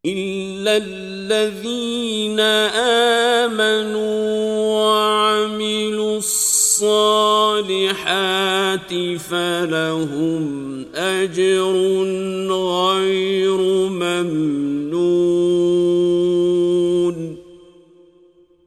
إلا الذين آمنوا وعملوا الصالحات فلهم أجر غير